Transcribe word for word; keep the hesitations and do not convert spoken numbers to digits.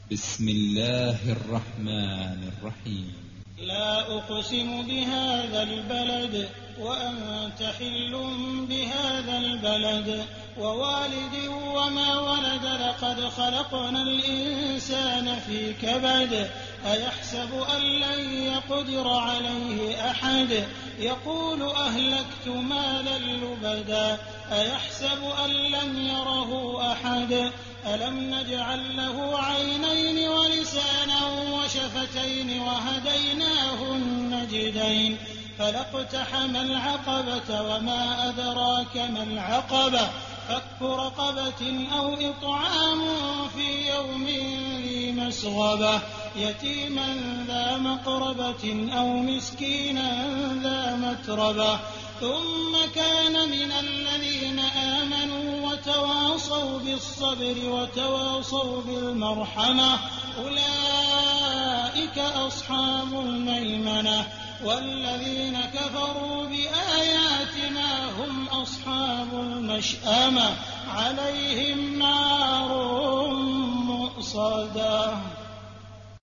بسم الله الرحمن الرحيم. لا أقسم بهذا البلد وأنت حل بهذا البلد ووالد وما ولد لقد خلقنا الإنسان في كبد أيحسب أن لن يقدر عليه أحد يقول أهلكت مالا لبدا أيحسب أن لم يره أحد ألم نجعل له عينين ولسانا وشفتين وهديناه النجدين فلاقتحم العقبة وما أدراك ما العقبة فك رقبة أو إطعام في يوم ذي مسغبة يتيما ذا مقربة أو مسكينا ذا متربة ثم كان من الذين آمنوا وتواصوا بالصبر وتواصوا بالمرحمة أولئك أصحاب الميمنة والذين كفروا بآياتنا هم أصحاب المشأمة عليهم نار مؤصدة.